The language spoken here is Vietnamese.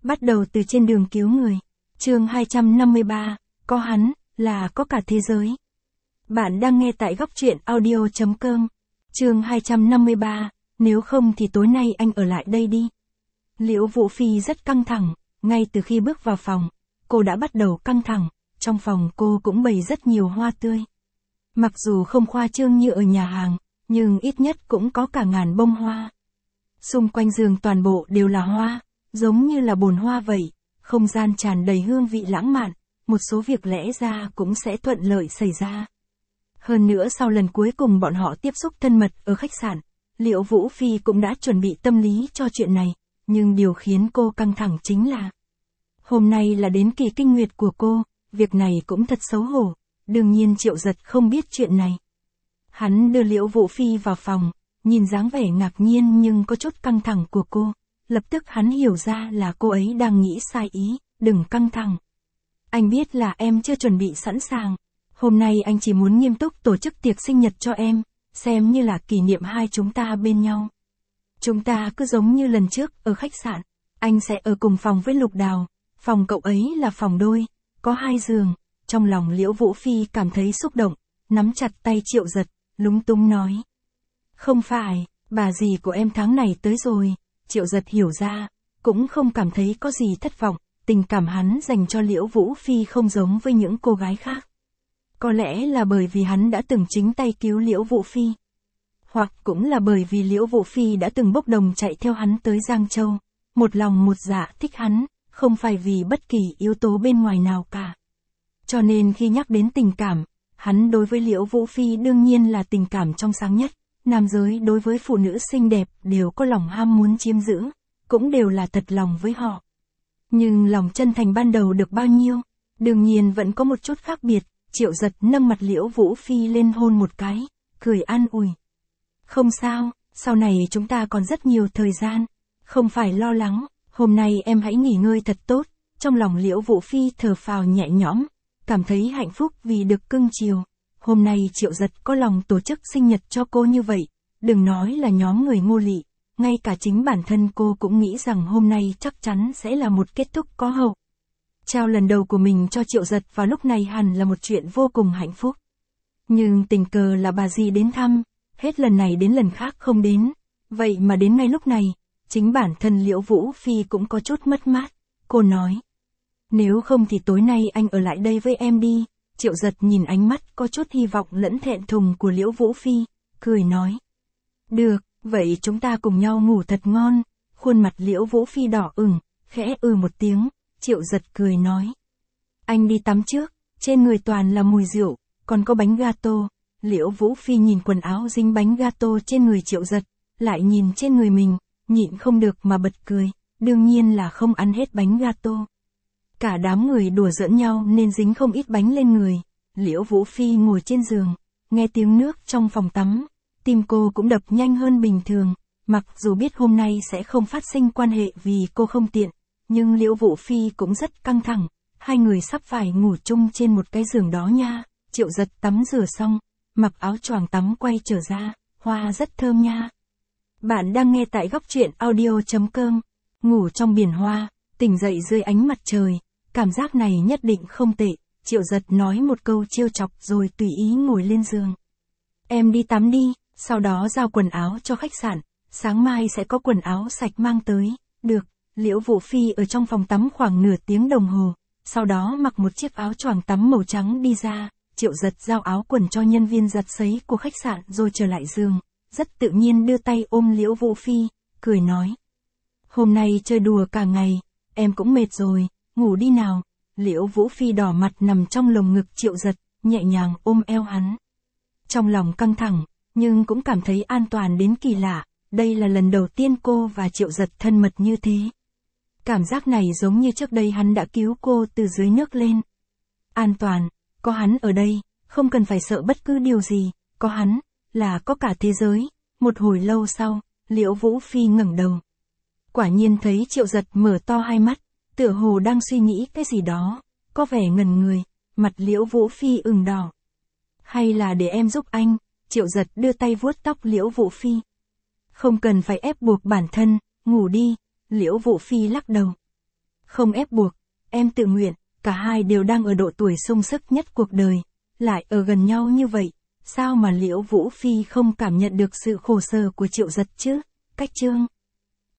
Bắt đầu từ trên đường cứu người. Chương 253, có hắn, là có cả thế giới. Bạn đang nghe tại góc truyện audio.com. Chương 253, nếu không thì tối nay anh ở lại đây đi. Liễu Vũ Phi rất căng thẳng, ngay từ khi bước vào phòng, cô đã bắt đầu căng thẳng, trong phòng cô cũng bày rất nhiều hoa tươi. Mặc dù không khoa trương như ở nhà hàng, nhưng ít nhất cũng có cả ngàn bông hoa. Xung quanh giường toàn bộ đều là hoa, giống như là bồn hoa vậy, không gian tràn đầy hương vị lãng mạn, một số việc lẽ ra cũng sẽ thuận lợi xảy ra. Hơn nữa sau lần cuối cùng bọn họ tiếp xúc thân mật ở khách sạn, Liễu Vũ Phi cũng đã chuẩn bị tâm lý cho chuyện này, nhưng điều khiến cô căng thẳng chính là hôm nay là đến kỳ kinh nguyệt của cô, việc này cũng thật xấu hổ, đương nhiên Triệu Giật không biết chuyện này. Hắn đưa Liễu Vũ Phi vào phòng, nhìn dáng vẻ ngạc nhiên nhưng có chút căng thẳng của cô, lập tức hắn hiểu ra là cô ấy đang nghĩ sai ý, đừng căng thẳng. Anh biết là em chưa chuẩn bị sẵn sàng, hôm nay anh chỉ muốn nghiêm túc tổ chức tiệc sinh nhật cho em, xem như là kỷ niệm hai chúng ta bên nhau. Chúng ta cứ giống như lần trước ở khách sạn, anh sẽ ở cùng phòng với Lục Đào, phòng cậu ấy là phòng đôi, có 2 giường. Trong lòng Liễu Vũ Phi cảm thấy xúc động, nắm chặt tay Triệu Giật, lúng túng nói. Không phải, bà dì của em tháng này tới rồi. Triệu Giật hiểu ra, cũng không cảm thấy có gì thất vọng, tình cảm hắn dành cho Liễu Vũ Phi không giống với những cô gái khác. Có lẽ là bởi vì hắn đã từng chính tay cứu Liễu Vũ Phi. Hoặc cũng là bởi vì Liễu Vũ Phi đã từng bốc đồng chạy theo hắn tới Giang Châu, một lòng một dạ thích hắn, không phải vì bất kỳ yếu tố bên ngoài nào cả. Cho nên khi nhắc đến tình cảm, hắn đối với Liễu Vũ Phi đương nhiên là tình cảm trong sáng nhất. Nam giới đối với phụ nữ xinh đẹp đều có lòng ham muốn chiếm giữ, cũng đều là thật lòng với họ. Nhưng lòng chân thành ban đầu được bao nhiêu, đương nhiên vẫn có một chút khác biệt. Triệu Giật nâng mặt Liễu Vũ Phi lên hôn một cái, cười an ủi. Không sao, sau này chúng ta còn rất nhiều thời gian, không phải lo lắng, hôm nay em hãy nghỉ ngơi thật tốt. Trong lòng Liễu Vũ Phi thở phào nhẹ nhõm, cảm thấy hạnh phúc vì được cưng chiều. Hôm nay Triệu Giật có lòng tổ chức sinh nhật cho cô như vậy, đừng nói là nhóm người Ngô Lị, ngay cả chính bản thân cô cũng nghĩ rằng hôm nay chắc chắn sẽ là một kết thúc có hậu. Trao lần đầu của mình cho Triệu Giật vào lúc này hẳn là một chuyện vô cùng hạnh phúc. Nhưng tình cờ là bà dì đến thăm, hết lần này đến lần khác không đến, vậy mà đến ngay lúc này, chính bản thân Liễu Vũ Phi cũng có chút mất mát, cô nói. Nếu không thì tối nay anh ở lại đây với em đi. Triệu Giật nhìn ánh mắt có chút hy vọng lẫn thẹn thùng của Liễu Vũ Phi, cười nói. Được, vậy chúng ta cùng nhau ngủ thật ngon. Khuôn mặt Liễu Vũ Phi đỏ ửng, khẽ một tiếng, Triệu Giật cười nói. Anh đi tắm trước, trên người toàn là mùi rượu, còn có bánh gato. Liễu Vũ Phi nhìn quần áo dính bánh gato trên người Triệu Giật, lại nhìn trên người mình, nhịn không được mà bật cười, đương nhiên là không ăn hết bánh gato. Cả đám người đùa giỡn nhau nên dính không ít bánh lên người. Liễu Vũ Phi ngồi trên giường, nghe tiếng nước trong phòng tắm, tim cô cũng đập nhanh hơn bình thường, mặc dù biết hôm nay sẽ không phát sinh quan hệ vì cô không tiện, nhưng Liễu Vũ Phi cũng rất căng thẳng, hai người sắp phải ngủ chung trên một cái giường đó nha. Triệu Giật tắm rửa xong, mặc áo choàng tắm quay trở ra, hoa rất thơm nha. Bạn đang nghe tại góc truyện audio.com, ngủ trong biển hoa, tỉnh dậy dưới ánh mặt trời. Cảm giác này nhất định không tệ, Triệu Giật nói một câu trêu chọc rồi tùy ý ngồi lên giường. Em đi tắm đi, sau đó giao quần áo cho khách sạn, sáng mai sẽ có quần áo sạch mang tới. Được, Liễu Vũ Phi ở trong phòng tắm khoảng nửa tiếng đồng hồ, sau đó mặc một chiếc áo choàng tắm màu trắng đi ra. Triệu Giật giao áo quần cho nhân viên giặt sấy của khách sạn rồi trở lại giường, rất tự nhiên đưa tay ôm Liễu Vũ Phi, cười nói. Hôm nay chơi đùa cả ngày, em cũng mệt rồi. Ngủ đi nào. Liễu Vũ Phi đỏ mặt nằm trong lồng ngực Triệu Giật, nhẹ nhàng ôm eo hắn. Trong lòng căng thẳng, nhưng cũng cảm thấy an toàn đến kỳ lạ, đây là lần đầu tiên cô và Triệu Giật thân mật như thế. Cảm giác này giống như trước đây hắn đã cứu cô từ dưới nước lên. An toàn, có hắn ở đây, không cần phải sợ bất cứ điều gì, có hắn, là có cả thế giới. Một hồi lâu sau, Liễu Vũ Phi ngẩng đầu. Quả nhiên thấy Triệu Giật mở to hai mắt, tựa hồ đang suy nghĩ cái gì đó, có vẻ ngần người, mặt Liễu Vũ Phi ửng đỏ. Hay là để em giúp anh? Triệu Giật đưa tay vuốt tóc Liễu Vũ Phi. Không cần phải ép buộc bản thân, ngủ đi. Liễu Vũ Phi lắc đầu. Không ép buộc, em tự nguyện, cả hai đều đang ở độ tuổi sung sức nhất cuộc đời, lại ở gần nhau như vậy, sao mà Liễu Vũ Phi không cảm nhận được sự khổ sở của Triệu Giật chứ? Cách chương